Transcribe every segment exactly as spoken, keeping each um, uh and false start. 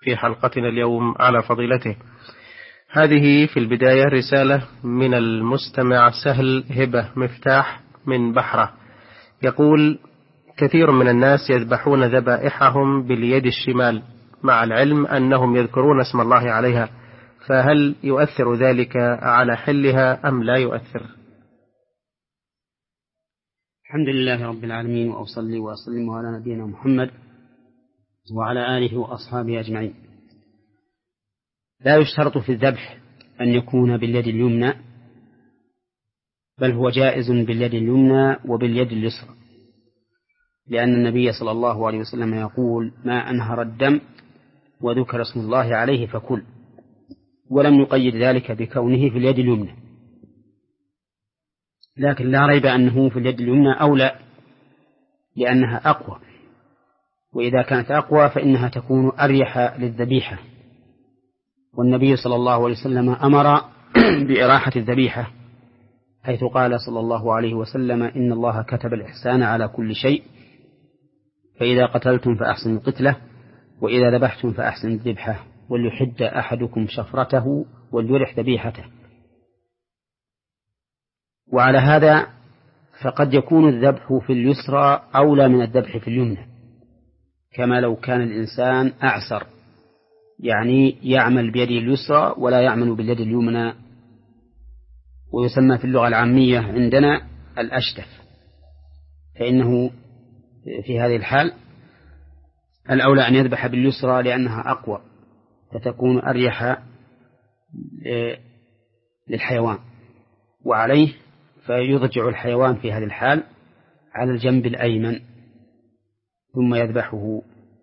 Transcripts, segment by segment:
في حلقتنا اليوم على فضيلته. هذه في البداية رسالة من المستمع سهل هبة مفتاح من بحرة، يقول: كثير من الناس يذبحون ذبائحهم باليد الشمال مع العلم أنهم يذكرون اسم الله عليها، فهل يؤثر ذلك على حلها أم لا يؤثر؟ الحمد لله رب العالمين، وأصلي وأسلم على نبينا محمد وعلى آله وأصحابه أجمعين. لا يشترط في الذبح أن يكون باليد اليمنى، بل هو جائز باليد اليمنى وباليد اليسرى، لأن النبي صلى الله عليه وسلم يقول: ما أنهر الدم وذكر اسم الله عليه فكل، ولم يقيد ذلك بكونه في اليد اليمنى. لكن لا ريب أنه في اليد اليمنى أولى، لأنها أقوى، وإذا كانت أقوى فإنها تكون أريح للذبيحة، والنبي صلى الله عليه وسلم أمر بإراحة الذبيحة، حيث قال صلى الله عليه وسلم: إن الله كتب الإحسان على كل شيء، فإذا قتلتم فأحسنوا القتلة، وإذا ذبحتم فأحسنوا الذبحة، وليحد أحدكم شفرته وليرح ذبيحته. وعلى هذا فقد يكون الذبح في اليسرى أولى من الذبح في اليمنى، كما لو كان الإنسان أعسر، يعني يعمل بيده اليسرى ولا يعمل باليد اليمنى، ويسمى في اللغة العامية عندنا الأشتف، فإنه في هذه الحال الأولى أن يذبح باليسرى لأنها أقوى، فتكون أريح للحيوان، وعليه فيضجع الحيوان في هذه الحال على الجنب الأيمن ثم يذبحه.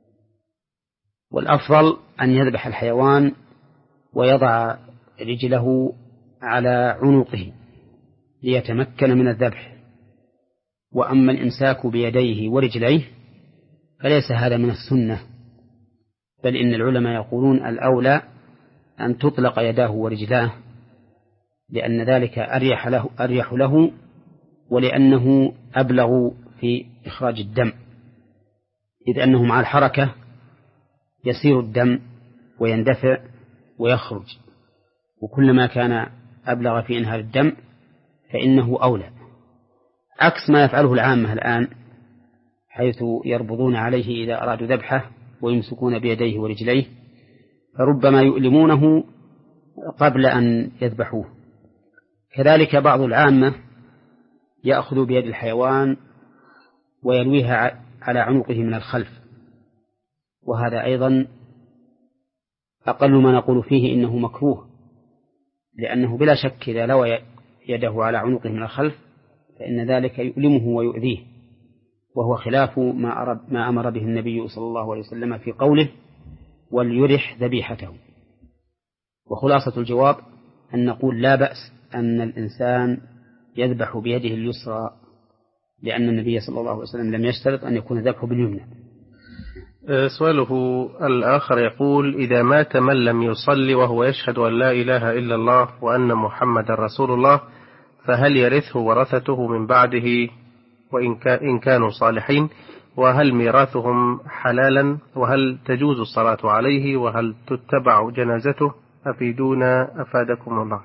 والأفضل أن يذبح الحيوان ويضع رجله على عنقه ليتمكن من الذبح. وأما الإمساك بيديه ورجليه فليس هذا من السنة، بل إن العلماء يقولون الأولى أن تطلق يداه ورجلاه، لأن ذلك أريح له, أريح له ولأنه أبلغ في إخراج الدم، إذ أنه مع الحركة يسير الدم ويندفع ويخرج، وكلما كان أبلغ في إنهار الدم فإنه أولى، عكس ما يفعله العامة الآن، حيث يربضون عليه إذا أرادوا ذبحه ويمسكون بيديه ورجليه، فربما يؤلمونه قبل أن يذبحوه. كذلك بعض العامة يأخذ بيد الحيوان ويلويها على عنقه من الخلف، وهذا أيضا أقل ما نقول فيه إنه مكروه، لأنه بلا شك إذا لوى يده على عنقه من الخلف فإن ذلك يؤلمه ويؤذيه، وهو خلاف ما أمر به النبي صلى الله عليه وسلم في قوله: وليرح ذبيحته. وخلاصة الجواب أن نقول لا بأس أن الإنسان يذبح بيده اليسرى، لأن النبي صلى الله عليه وسلم لم يشترط أن يكون ذبحه باليمنى. سؤاله الآخر يقول: إذا مات من لم يصلي وهو يشهد أن لا إله إلا الله وأن محمد رسول الله، فهل يرثه ورثته من بعده وإن كانوا صالحين؟ وهل ميراثهم حلالا؟ وهل تجوز الصلاة عليه؟ وهل تتبع جنازته؟ أفيدونا أفادكم الله.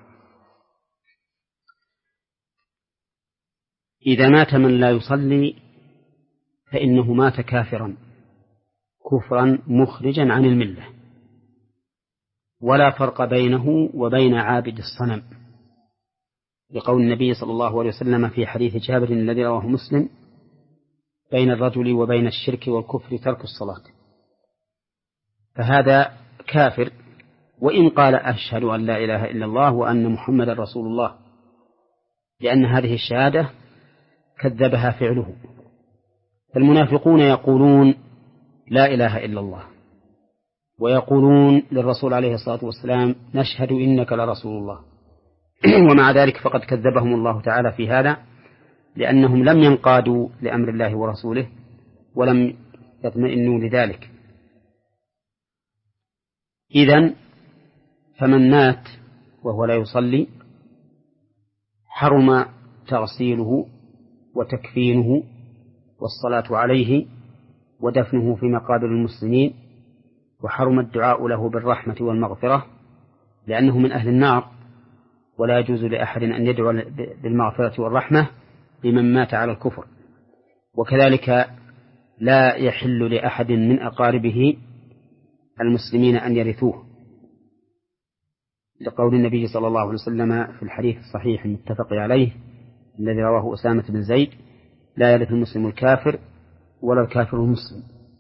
إذا مات من لا يصلي فإنه مات كافرا كفرا مخرجا عن الملة، ولا فرق بينه وبين عابد الصنم، لقول النبي صلى الله عليه وسلم في حديث جابر الذي رواه مسلم: بين الرجل وبين الشرك والكفر ترك الصلاة. فهذا كافر وإن قال أشهد أن لا إله إلا الله وأن محمد رسول الله، لأن هذه الشهادة كذبها فعله. فالمنافقون يقولون لا إله إلا الله، ويقولون للرسول عليه الصلاة والسلام: نشهد إنك لرسول الله، ومع ذلك فقد كذبهم الله تعالى في هذا، لأنهم لم ينقادوا لأمر الله ورسوله ولم يطمئنوا لذلك. إذن فمن مات وهو لا يصلي حرم تغسيله وتكفينه والصلاة عليه ودفنه في مقابر المسلمين وحرم الدعاء له بالرحمة والمغفرة لأنه من أهل النار، ولا يجوز لأحد أن يدعو بالمغفرة والرحمة لمن مات على الكفر. وكذلك لا يحل لأحد من أقاربه المسلمين أن يرثوه، لقول النبي صلى الله عليه وسلم في الحديث الصحيح المتفق عليه الذي رواه أسامة بن زيد: لا يرث المسلم الكافر ولا الكافر المسلم.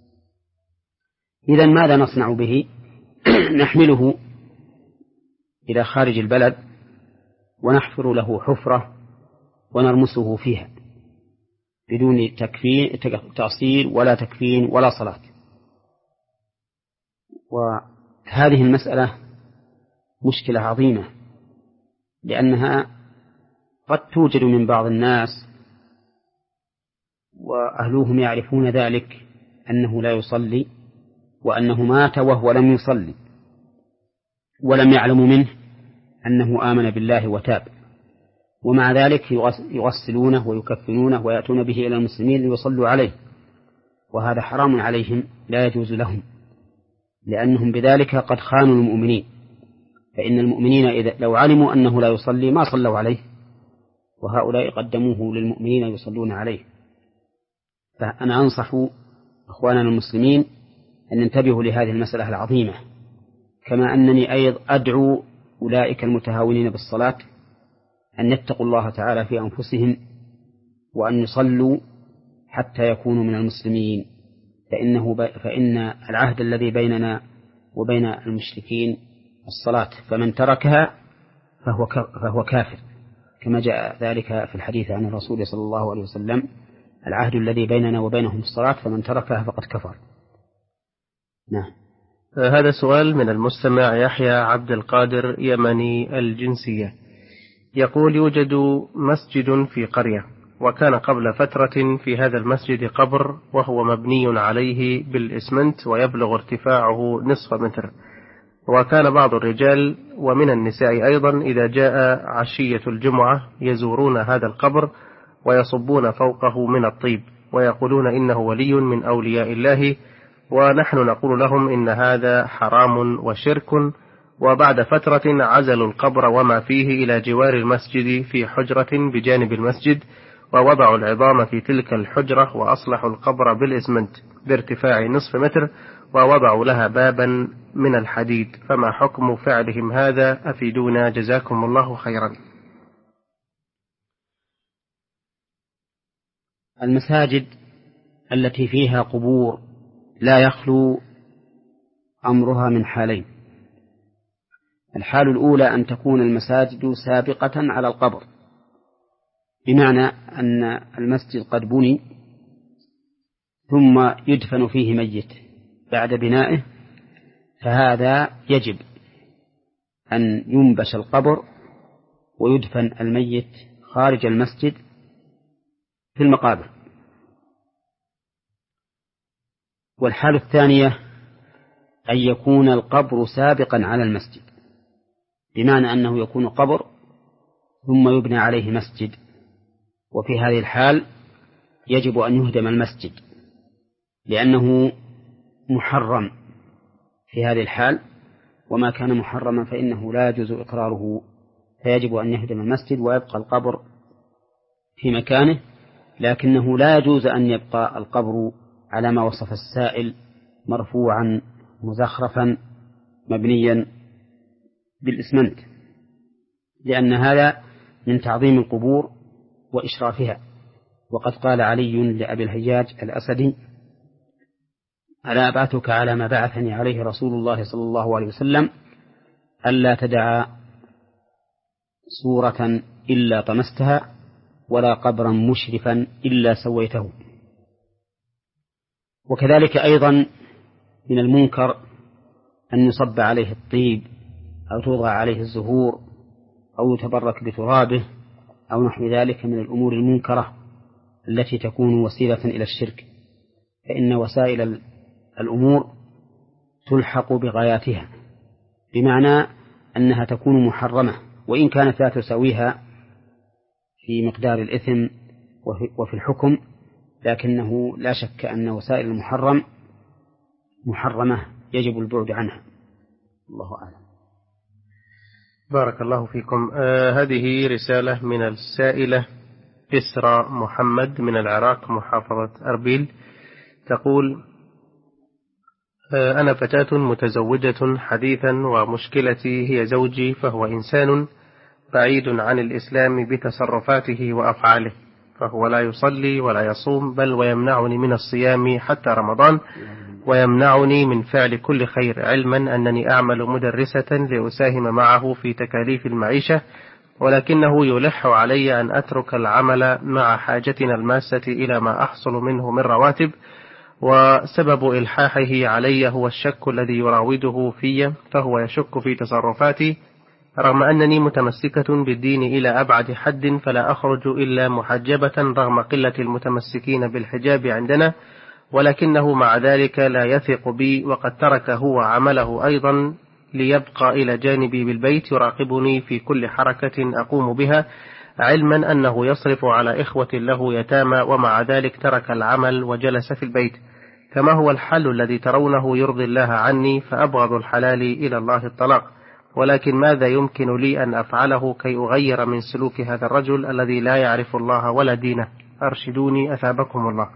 إذن ماذا نصنع به؟ نحمله إلى خارج البلد ونحفر له حفرة ونرمسه فيها بدون تكفين تأصيل ولا تكفين ولا صلاة. وهذه المسألة مشكلة عظيمة، لأنها قد توجد من بعض الناس وأهلوهم يعرفون ذلك أنه لا يصلي وأنه مات وهو لم يصلي، ولم يعلموا منه أنه آمن بالله وتاب، ومع ذلك يغسلونه ويكفنونه ويأتون به إلى المسلمين ليصلوا عليه، وهذا حرام عليهم لا يجوز لهم، لأنهم بذلك قد خانوا المؤمنين. فإن المؤمنين إذا لو علموا أنه لا يصلي ما صلوا عليه، وهؤلاء قدموه للمؤمنين يصلون عليه. فأنا أنصح أخواننا المسلمين أن ينتبهوا لهذه المسألة العظيمة، كما أنني أيضا أدعو أولئك المتهاونين بالصلاة أن يتقوا الله تعالى في أنفسهم وأن يصلوا حتى يكونوا من المسلمين، فإنه ب... فإن العهد الذي بيننا وبين المشركين الصلاة، فمن تركها فهو, ك... فهو كافر، كما جاء ذلك في الحديث عن الرسول صلى الله عليه وسلم: العهد الذي بيننا وبينهم الصلاة فمن تركها فقد كفر. نعم. هذا سؤال من المستمع يحيى عبد القادر يمني الجنسية، يقول: يوجد مسجد في قرية، وكان قبل فترة في هذا المسجد قبر وهو مبني عليه بالإسمنت ويبلغ ارتفاعه نصف متر، وكان بعض الرجال ومن النساء أيضا إذا جاء عشية الجمعة يزورون هذا القبر ويصبون فوقه من الطيب ويقولون إنه ولي من أولياء الله، ونحن نقول لهم إن هذا حرام وشرك. وبعد فترة عزلوا القبر وما فيه إلى جوار المسجد في حجرة بجانب المسجد، ووضعوا العظام في تلك الحجرة وأصلحوا القبر بالإسمنت بارتفاع نصف متر، ووضعوا لها بابا من الحديد، فما حكم فعلهم هذا؟ أفيدونا جزاكم الله خيرا. المساجد التي فيها قبور لا يخلو أمرها من حالين: الحال الأولى أن تكون المساجد سابقة على القبر، بمعنى أن المسجد قد بني ثم يدفن فيه ميت بعد بنائه، فهذا يجب أن ينبش القبر ويدفن الميت خارج المسجد في المقابر. والحال الثانية أن يكون القبر سابقا على المسجد، بمعنى أنه يكون قبر ثم يبنى عليه مسجد، وفي هذه الحال يجب أن يهدم المسجد لأنه محرم في هذه الحال، وما كان محرما فإنه لا يجوز إقراره، فيجب أن يهدم المسجد ويبقى القبر في مكانه، لكنه لا يجوز أن يبقى القبر على ما وصف السائل مرفوعا مزخرفا مبنيا بالإسمنت، لأن هذا من تعظيم القبور وإشرافها. وقد قال علي لأبي الهياج الأسدي: ألا أبعثك على ما بعثني عليه رسول الله صلى الله عليه وسلم، ألا تدع صورة إلا طمستها ولا قبرا مشرفا إلا سويته. وكذلك أيضا من المنكر أن يصب عليه الطيب أو توضع عليه الزهور أو يتبرك بترابه أو نحو ذلك من الأمور المنكرة التي تكون وسيلة إلى الشرك، فإن وسائل الأمور تلحق بغاياتها، بمعنى أنها تكون محرمة وإن كانت لا تساويها في مقدار الإثم وفي الحكم، لكنه لا شك أن وسائل المحرم محرمة يجب البعد عنها. الله أعلم. بارك الله فيكم. آه هذه رسالة من السائلة إسراء محمد من العراق محافظة أربيل، تقول: آه أنا فتاة متزوجة حديثا، ومشكلتي هي زوجي، فهو إنسان بعيد عن الإسلام بتصرفاته وأفعاله، فهو لا يصلي ولا يصوم، بل ويمنعني من الصيام حتى رمضان، ويمنعني من فعل كل خير، علما أنني أعمل مدرسة لأساهم معه في تكاليف المعيشة، ولكنه يلح علي أن أترك العمل مع حاجتنا الماسة إلى ما أحصل منه من رواتب، وسبب إلحاحه علي هو الشك الذي يراوده في، فهو يشك في تصرفاتي رغم أنني متمسكة بالدين إلى أبعد حد، فلا أخرج إلا محجبة رغم قلة المتمسكين بالحجاب عندنا، ولكنه مع ذلك لا يثق بي، وقد ترك هو عمله أيضا ليبقى إلى جانبي بالبيت، يراقبني في كل حركة أقوم بها، علما أنه يصرف على إخوة له يتامى، ومع ذلك ترك العمل وجلس في البيت. فما هو الحل الذي ترونه يرضي الله عني؟ فأبغض الحلال إلى الله الطلاق، ولكن ماذا يمكن لي أن أفعله كي أغير من سلوك هذا الرجل الذي لا يعرف الله ولا دينه؟ أرشدوني أثابكم الله.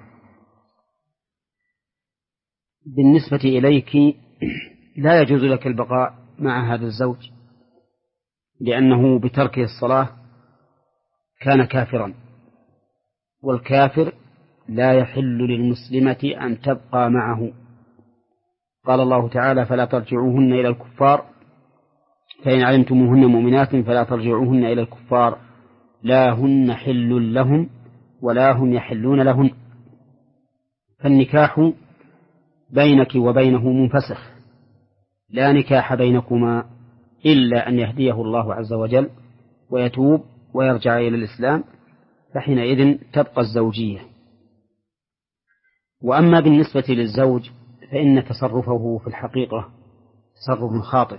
بالنسبة إليك لا يجوز لك البقاء مع هذا الزوج، لأنه بتركه الصلاة كان كافرا، والكافر لا يحل للمسلمة أن تبقى معه. قال الله تعالى: فلا ترجعوهن إلى الكفار، فإن علمتموهن مؤمنات فلا ترجعوهن إلى الكفار، لا هن حل لهم ولا هم يحلون لهن. فالنكاح بينك وبينه منفسخ، لا نكاح بينكما إلا أن يهديه الله عز وجل ويتوب ويرجع إلى الإسلام، فحينئذ تبقى الزوجية. وأما بالنسبة للزوج فإن تصرفه في الحقيقة تصرف خاطئ،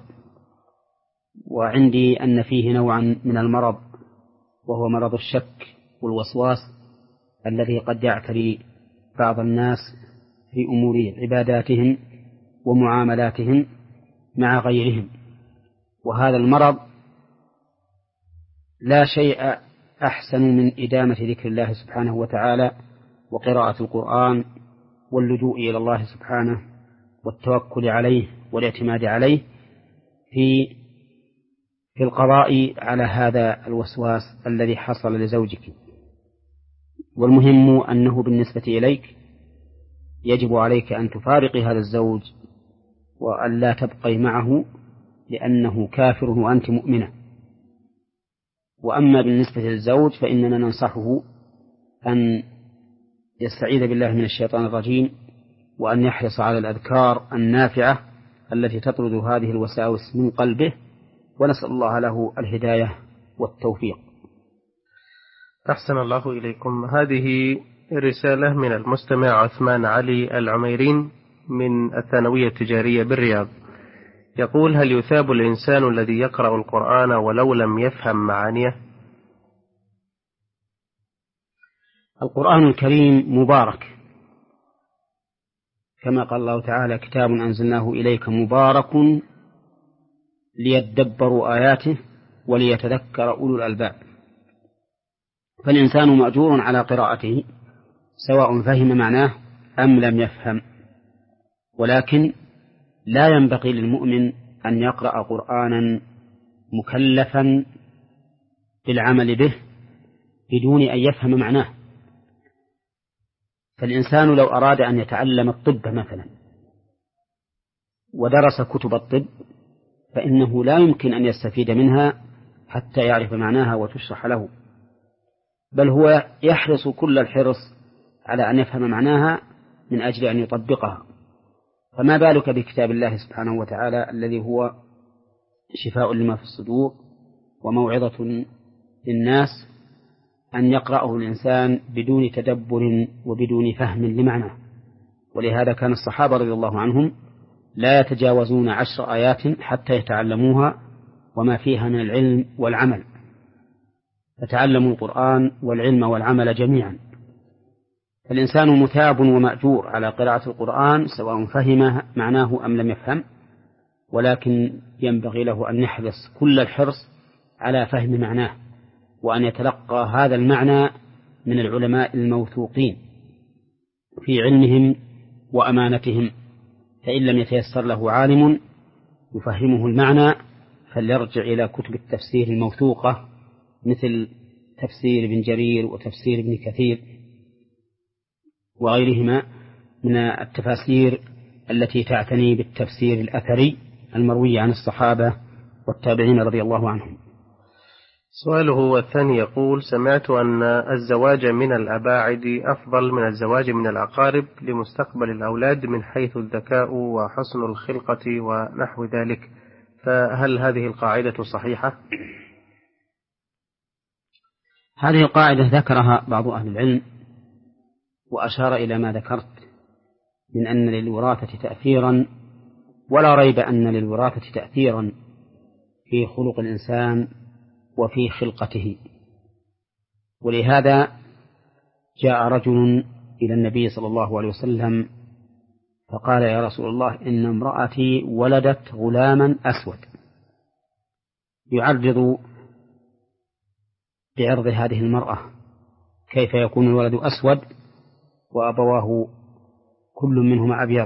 وعندي أن فيه نوعا من المرض، وهو مرض الشك والوسواس الذي قد يعتري بعض الناس في أمور عباداتهم ومعاملاتهم مع غيرهم. وهذا المرض لا شيء أحسن من إدامة ذكر الله سبحانه وتعالى وقراءة القرآن واللجوء إلى الله سبحانه والتوكل عليه والاعتماد عليه في في القضاء على هذا الوسواس الذي حصل لزوجك. والمهم أنه بالنسبة إليك يجب عليك أن تفارقي هذا الزوج وأن لا تبقي معه، لأنه كافر وأنت مؤمنة. وأما بالنسبة للزوج فإننا ننصحه أن يستعيذ بالله من الشيطان الرجيم، وأن يحرص على الأذكار النافعة التي تطرد هذه الوساوس من قلبه، ونسأل الله له الهداية والتوفيق. أحسن الله إليكم. هذه رسالة من المستمع عثمان علي العميرين من الثانوية التجارية بالرياض، يقول: هل يثاب الإنسان الذي يقرأ القرآن ولو لم يفهم معانيه؟ القرآن الكريم مبارك، كما قال الله تعالى: كتاب أنزلناه إليك مبارك ليدبروا آياته وليتذكر أولو الألباب. فالإنسان مأجور على قراءته سواء فهم معناه أم لم يفهم، ولكن لا ينبغي للمؤمن أن يقرأ قرآنا مكلفا بالعمل به بدون أن يفهم معناه. فالإنسان لو أراد أن يتعلم الطب مثلا ودرس كتب الطب فإنه لا يمكن أن يستفيد منها حتى يعرف معناها وتشرح له، بل هو يحرص كل الحرص على أن يفهم معناها من أجل أن يطبقها. فما بالك بكتاب الله سبحانه وتعالى الذي هو شفاء لما في الصدور وموعظة للناس، أن يقرأه الإنسان بدون تدبر وبدون فهم لمعنى. ولهذا كان الصحابة رضي الله عنهم لا يتجاوزون عشر آيات حتى يتعلموها وما فيها من العلم والعمل، فتعلموا القرآن والعلم والعمل جميعا. فالإنسان مثاب ومأجور على قراءة القرآن سواء فهم معناه أم لم يفهم، ولكن ينبغي له أن يحرص كل الحرص على فهم معناه، وأن يتلقى هذا المعنى من العلماء الموثوقين في علمهم وأمانتهم. فإن لم يتيسر له عالم يفهمه المعنى فليرجع إلى كتب التفسير الموثوقة مثل تفسير ابن جرير وتفسير ابن كثير وغيرهما من التفاسير التي تعتني بالتفسير الأثري المروي عن الصحابة والتابعين رضي الله عنهم. سؤاله الثاني يقول: سمعت أن الزواج من الأباعد أفضل من الزواج من الأقارب لمستقبل الأولاد من حيث الذكاء وحسن الخلقة ونحو ذلك، فهل هذه القاعدة صحيحة؟ هذه القاعدة ذكرها بعض أهل العلم وأشار إلى ما ذكرت من أن للوراثة تأثيرا، ولا ريب أن للوراثة تأثيرا في خلق الإنسان وفي خلقته. ولهذا جاء رجل إلى النبي صلى الله عليه وسلم فقال: يا رسول الله، إن امرأتي ولدت غلاما أسود، يعرض بعرض هذه المرأة كيف يكون الولد أسود وأبواه كل منهما أبيض.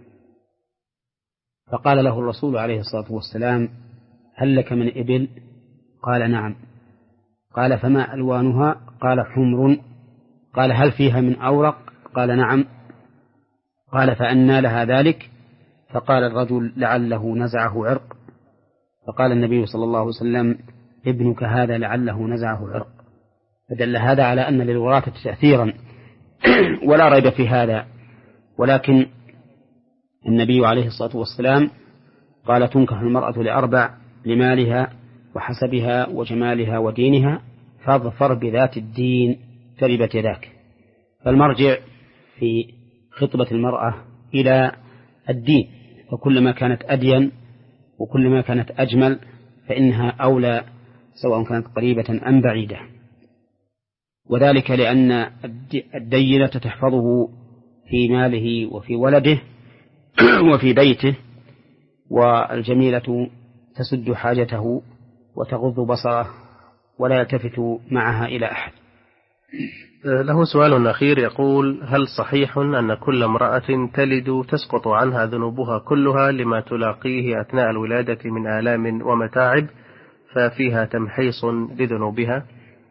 فقال له الرسول عليه الصلاة والسلام: هل لك من إبل؟ قال: نعم. قال: فما ألوانها؟ قال: حمر. قال: هل فيها من أورق؟ قال: نعم. قال: فأنى لها ذلك؟ فقال الرجل: لعله نزعه عرق. فقال النبي صلى الله عليه وسلم: ابنك هذا لعله نزعه عرق. فدل هذا على أن للوراثة تأثيرا ولا ريب في هذا، ولكن النبي عليه الصلاة والسلام قال: تنكح المرأة لأربع: لمالها وحسبها وجمالها ودينها، فاظفر بذات الدين تربت يداك. فالمرجع في خطبة المرأة إلى الدين، فكلما كانت أدين وكلما كانت أجمل فإنها أولى سواء كانت قريبة أم بعيدة، وذلك لأن الدينة تحفظه في ماله وفي ولده وفي بيته، والجميلة تسد حاجته وتغض بصره ولا يلتفت معها إلى أحد. له سؤال أخير يقول: هل صحيح أن كل امرأة تلد تسقط عنها ذنوبها كلها لما تلاقيه أثناء الولادة من آلام ومتاعب، ففيها تمحيص لذنوبها؟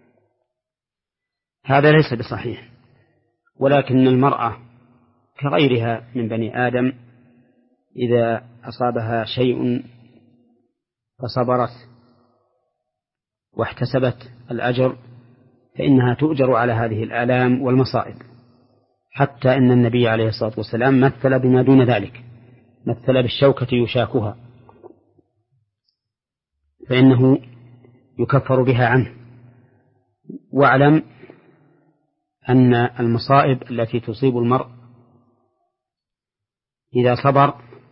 هذا ليس بصحيح، ولكن المرأة كغيرها من بني آدم إذا أصابها شيء فصبرت واحتسبت الأجر فإنها تؤجر على هذه الآلام والمصائب، حتى أن النبي عليه الصلاة والسلام مثل بما دون ذلك، مثل بالشوكة يشاكها فإنه يكفر بها عنه. واعلم أن المصائب التي تصيب المرء إذا صبر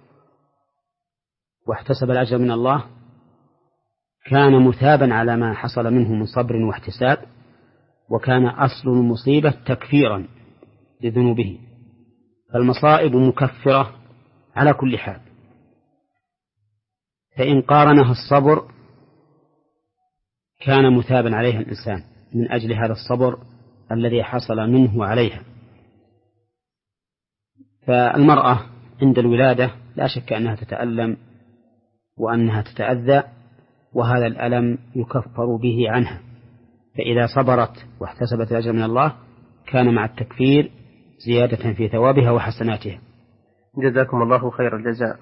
واحتسب الأجر من الله كان مثابا على ما حصل منه من صبر واحتساب، وكان أصل المصيبة تكفيرا لذنوبه، فالمصائب مكفرة على كل حال. فإن قارنها الصبر كان مثابا عليها الإنسان من أجل هذا الصبر الذي حصل منه عليها. فالمرأة عند الولادة لا شك أنها تتألم وأنها تتأذى، وهذا الألم يكفر به عنها، فإذا صبرت واحتسبت الأجر من الله كان مع التكفير زيادة في ثوابها وحسناتها. جزاكم الله خير الجزاء.